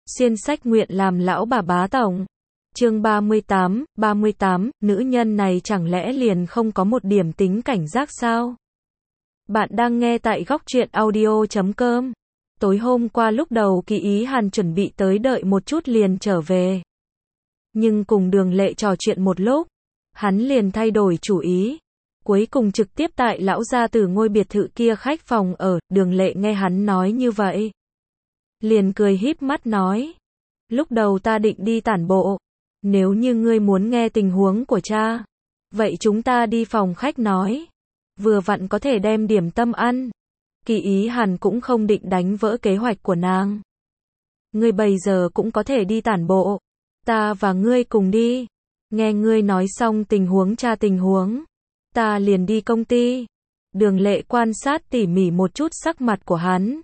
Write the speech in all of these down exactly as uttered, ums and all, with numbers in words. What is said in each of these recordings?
Xuyên sách nguyện làm lão bà bá tổng. Chương ba mươi tám, ba mươi tám, nữ nhân này chẳng lẽ liền không có một điểm tính cảnh giác sao? Bạn đang nghe tại góc truyện audio chấm com. Tối hôm qua lúc đầu Kỳ Ý Hàn chuẩn bị tới đợi một chút liền trở về. Nhưng cùng Đường Lệ trò chuyện một lúc, hắn liền thay đổi chủ ý. Cuối cùng trực tiếp tại lão gia tử ngôi biệt thự kia khách phòng ở. Đường Lệ nghe hắn nói như vậy, liền cười híp mắt nói, lúc đầu ta định đi tản bộ, nếu như ngươi muốn nghe tình huống của cha, vậy chúng ta đi phòng khách nói, vừa vặn có thể đem điểm tâm ăn. Kỳ Ý Hàn cũng không định đánh vỡ kế hoạch của nàng. Ngươi bây giờ cũng có thể đi tản bộ, ta và ngươi cùng đi. Nghe ngươi nói xong tình huống cha tình huống, ta liền đi công ty. Đường Lệ quan sát tỉ mỉ một chút sắc mặt của hắn,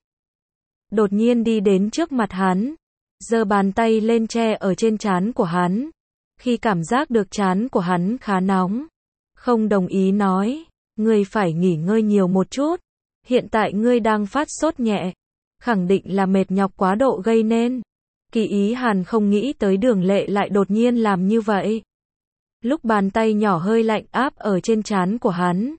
đột nhiên đi đến trước mặt hắn, giơ bàn tay lên che ở trên trán của hắn. Khi cảm giác được trán của hắn khá nóng, không đồng ý nói, ngươi phải nghỉ ngơi nhiều một chút, hiện tại ngươi đang phát sốt nhẹ, khẳng định là mệt nhọc quá độ gây nên. Kỳ Ý Hàn không nghĩ tới Đường Lệ lại đột nhiên làm như vậy. Lúc bàn tay nhỏ hơi lạnh áp ở trên trán của hắn,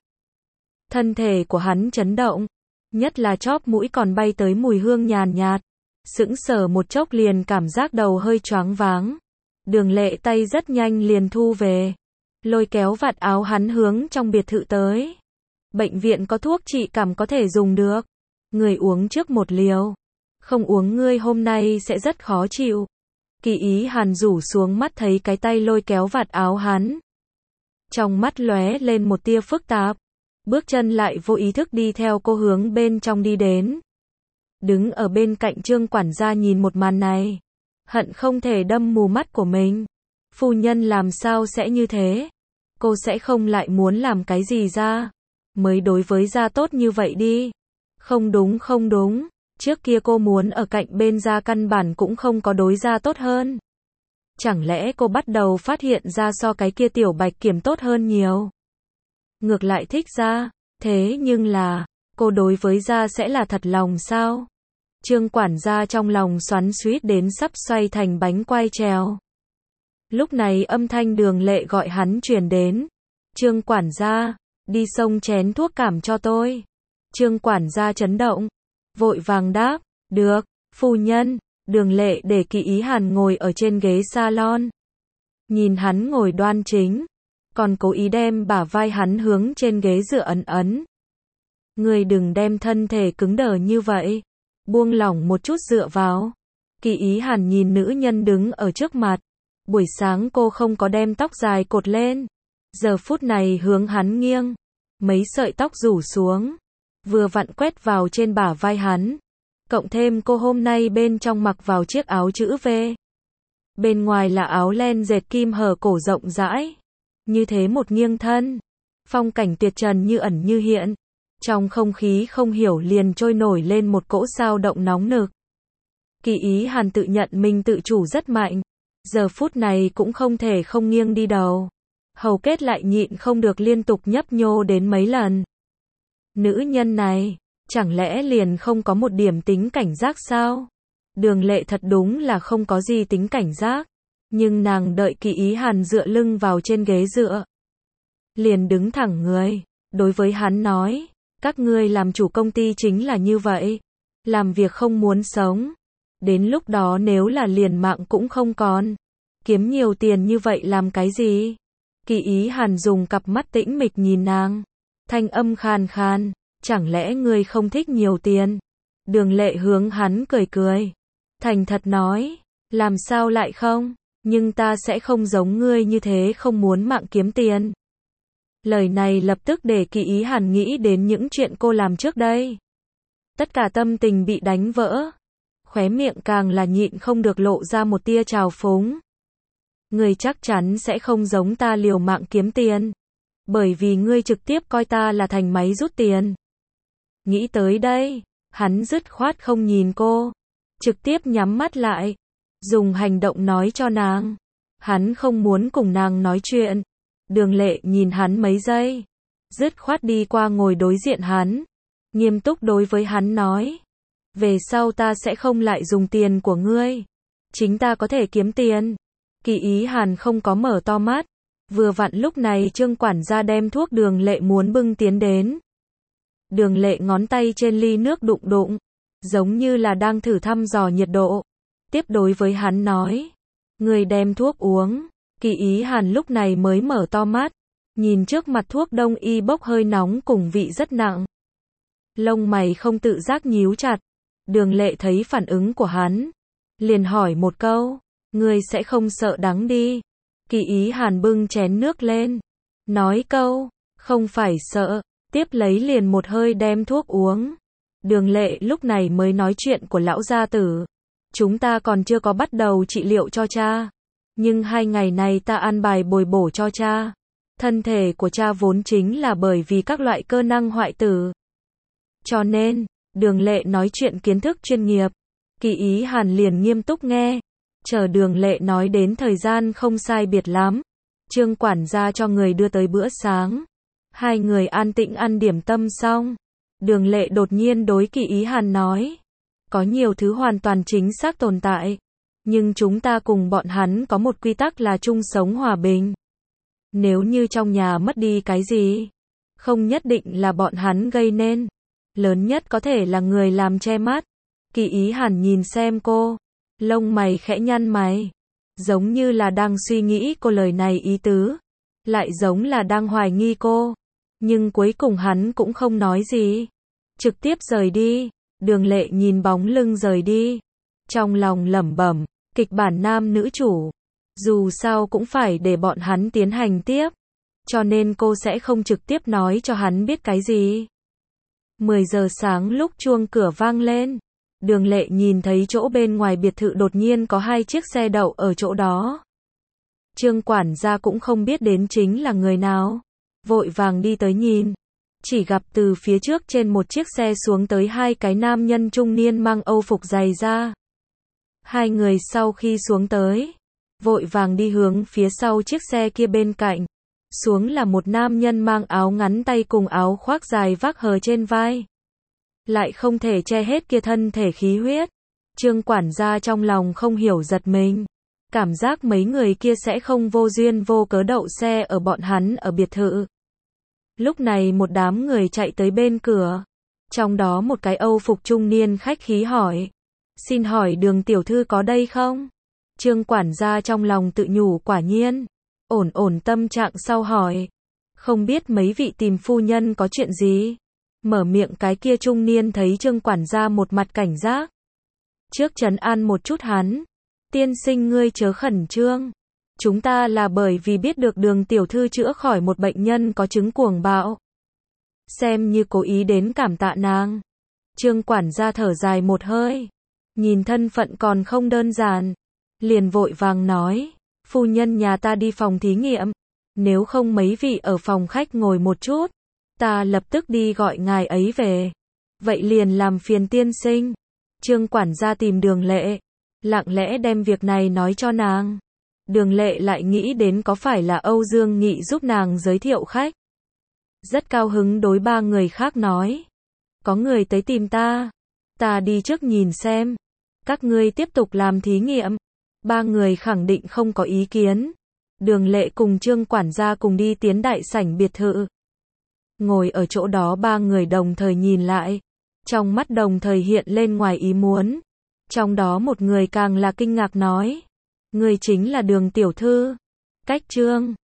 thân thể của hắn chấn động, nhất là chóp mũi còn bay tới mùi hương nhàn nhạt, sững sờ một chốc liền cảm giác đầu hơi choáng váng. Đường Lệ tay rất nhanh liền thu về, lôi kéo vạt áo hắn hướng trong biệt thự tới. Bệnh viện có thuốc trị cảm có thể dùng được, người uống trước một liều, không uống ngươi hôm nay sẽ rất khó chịu. Kỳ Ý Hàn rủ xuống mắt thấy cái tay lôi kéo vạt áo hắn, trong mắt lóe lên một tia phức tạp, bước chân lại vô ý thức đi theo cô hướng bên trong đi đến. Đứng ở bên cạnh Trương quản gia nhìn một màn này, hận không thể đâm mù mắt của mình. Phu nhân làm sao sẽ như thế? Cô sẽ không lại muốn làm cái gì ra mới đối với gia tốt như vậy đi. Không đúng không đúng, trước kia cô muốn ở cạnh bên gia căn bản cũng không có đối gia tốt hơn. Chẳng lẽ cô bắt đầu phát hiện ra so cái kia tiểu Bạch Kiểm tốt hơn nhiều, ngược lại thích gia? Thế nhưng là, cô đối với gia sẽ là thật lòng sao? Trương quản gia trong lòng xoắn xuýt đến sắp xoay thành bánh quay trèo. Lúc này âm thanh Đường Lệ gọi hắn truyền đến. Trương quản gia, đi xông chén thuốc cảm cho tôi. Trương quản gia chấn động, vội vàng đáp, được, phu nhân. Đường Lệ để Kỳ Ý Hàn ngồi ở trên ghế salon, nhìn hắn ngồi đoan chính, còn cố ý đem bả vai hắn hướng trên ghế dựa ấn ấn. Người đừng đem thân thể cứng đờ như vậy, buông lỏng một chút dựa vào. Kỳ Ý Hàn nhìn nữ nhân đứng ở trước mặt, buổi sáng cô không có đem tóc dài cột lên, giờ phút này hướng hắn nghiêng, mấy sợi tóc rủ xuống, vừa vặn quét vào trên bả vai hắn. Cộng thêm cô hôm nay bên trong mặc vào chiếc áo chữ V, bên ngoài là áo len dệt kim hở cổ rộng rãi, như thế một nghiêng thân, phong cảnh tuyệt trần như ẩn như hiện. Trong không khí không hiểu liền trôi nổi lên một cỗ dao động nóng nực. Kỳ Ý Hàn tự nhận mình tự chủ rất mạnh, giờ phút này cũng không thể không nghiêng đi đầu, hầu kết lại nhịn không được liên tục nhấp nhô đến mấy lần. Nữ nhân này, chẳng lẽ liền không có một điểm tính cảnh giác sao? Đường Lệ thật đúng là không có gì tính cảnh giác, nhưng nàng đợi Kỳ Ý Hàn dựa lưng vào trên ghế dựa, liền đứng thẳng người, đối với hắn nói, các ngươi làm chủ công ty chính là như vậy, làm việc không muốn sống, đến lúc đó nếu là liền mạng cũng không còn, kiếm nhiều tiền như vậy làm cái gì? Kỳ Ý Hàn dùng cặp mắt tĩnh mịch nhìn nàng, thanh âm khàn khàn, chẳng lẽ ngươi không thích nhiều tiền? Đường Lệ hướng hắn cười cười, thành thật nói, làm sao lại không, nhưng ta sẽ không giống ngươi như thế không muốn mạng kiếm tiền. Lời này lập tức để Kỳ Ý Hàn nghĩ đến những chuyện cô làm trước đây. Tất cả tâm tình bị đánh vỡ, khóe miệng càng là nhịn không được lộ ra một tia trào phúng. Ngươi chắc chắn sẽ không giống ta liều mạng kiếm tiền, bởi vì ngươi trực tiếp coi ta là thành máy rút tiền. Nghĩ tới đây, hắn dứt khoát không nhìn cô, trực tiếp nhắm mắt lại, dùng hành động nói cho nàng, hắn không muốn cùng nàng nói chuyện. Đường Lệ nhìn hắn mấy giây, dứt khoát đi qua ngồi đối diện hắn, nghiêm túc đối với hắn nói, về sau ta sẽ không lại dùng tiền của ngươi, Chính ta có thể kiếm tiền. Kỳ Ý Hàn không có mở to mắt. Vừa vặn lúc này Trương quản gia đem thuốc Đường Lệ muốn bưng tiến đến. Đường Lệ ngón tay trên ly nước đụng đụng, giống như là đang thử thăm dò nhiệt độ. Tiếp đối với hắn nói, người đem thuốc uống. Kỳ Ý Hàn lúc này mới mở to mắt, nhìn trước mặt thuốc đông y bốc hơi nóng cùng vị rất nặng. Lông mày không tự giác nhíu chặt. Đường Lệ thấy phản ứng của hắn, liền hỏi một câu, người sẽ không sợ đắng đi. Kỳ Ý Hàn bưng chén nước lên, nói câu, không phải sợ, tiếp lấy liền một hơi đem thuốc uống. Đường Lệ lúc này mới nói chuyện của lão gia tử. Chúng ta còn chưa có bắt đầu trị liệu cho cha, nhưng hai ngày này ta an bài bồi bổ cho cha. Thân thể của cha vốn chính là bởi vì các loại cơ năng hoại tử. Cho nên, Đường Lệ nói chuyện kiến thức chuyên nghiệp. Kỳ Ý Hàn liền nghiêm túc nghe. Chờ Đường Lệ nói đến thời gian không sai biệt lắm, Trương quản gia cho người đưa tới bữa sáng. Hai người an tĩnh ăn điểm tâm xong, Đường Lệ đột nhiên đối Kỳ Ý Hàn nói, có nhiều thứ hoàn toàn chính xác tồn tại, nhưng chúng ta cùng bọn hắn có một quy tắc là chung sống hòa bình. Nếu như trong nhà mất đi cái gì, không nhất định là bọn hắn gây nên, lớn nhất có thể là người làm che mắt. Kỳ Ý Hàn nhìn xem cô, lông mày khẽ nhăn mày, giống như là đang suy nghĩ cô lời này ý tứ, lại giống là đang hoài nghi cô, nhưng cuối cùng hắn cũng không nói gì, trực tiếp rời đi. Đường Lệ nhìn bóng lưng rời đi, trong lòng lẩm bẩm, kịch bản nam nữ chủ, dù sao cũng phải để bọn hắn tiến hành tiếp, cho nên cô sẽ không trực tiếp nói cho hắn biết cái gì. mười giờ sáng lúc chuông cửa vang lên, Đường Lệ nhìn thấy chỗ bên ngoài biệt thự đột nhiên có hai chiếc xe đậu ở chỗ đó. Trương quản gia cũng không biết đến chính là người nào, vội vàng đi tới nhìn, chỉ gặp từ phía trước trên một chiếc xe xuống tới hai cái nam nhân trung niên mang âu phục dày da. Hai người sau khi xuống tới, vội vàng đi hướng phía sau chiếc xe kia bên cạnh. Xuống là một nam nhân mang áo ngắn tay cùng áo khoác dài vác hờ trên vai, lại không thể che hết kia thân thể khí huyết. Trương quản gia trong lòng không hiểu giật mình, cảm giác mấy người kia sẽ không vô duyên vô cớ đậu xe ở bọn hắn ở biệt thự. Lúc này một đám người chạy tới bên cửa, trong đó một cái âu phục trung niên khách khí hỏi, xin hỏi Đường tiểu thư có đây không? Trương quản gia trong lòng tự nhủ quả nhiên, ổn ổn tâm trạng sau hỏi, không biết mấy vị tìm phu nhân có chuyện gì? Mở miệng cái kia trung niên thấy Trương quản gia một mặt cảnh giác, trước trấn an một chút hắn, tiên sinh ngươi chớ khẩn trương, chúng ta là bởi vì biết được Đường tiểu thư chữa khỏi một bệnh nhân có chứng cuồng bạo, xem như cố ý đến cảm tạ nàng. Trương quản gia thở dài một hơi, nhìn thân phận còn không đơn giản, liền vội vàng nói, phu nhân nhà ta đi phòng thí nghiệm, nếu không mấy vị ở phòng khách ngồi một chút, ta lập tức đi gọi ngài ấy về. Vậy liền làm phiền tiên sinh. Trương quản gia tìm Đường Lệ, lặng lẽ đem việc này nói cho nàng. Đường Lệ lại nghĩ đến có phải là Âu Dương Nghị giúp nàng giới thiệu khách. Rất cao hứng đối ba người khác nói, có người tới tìm ta, ta đi trước nhìn xem, các ngươi tiếp tục làm thí nghiệm. Ba người khẳng định không có ý kiến. Đường Lệ cùng Trương quản gia cùng đi tiến đại sảnh biệt thự. Ngồi ở chỗ đó ba người đồng thời nhìn lại, trong mắt đồng thời hiện lên ngoài ý muốn. Trong đó một người càng là kinh ngạc nói, người chính là Đường tiểu thư. Cách Trương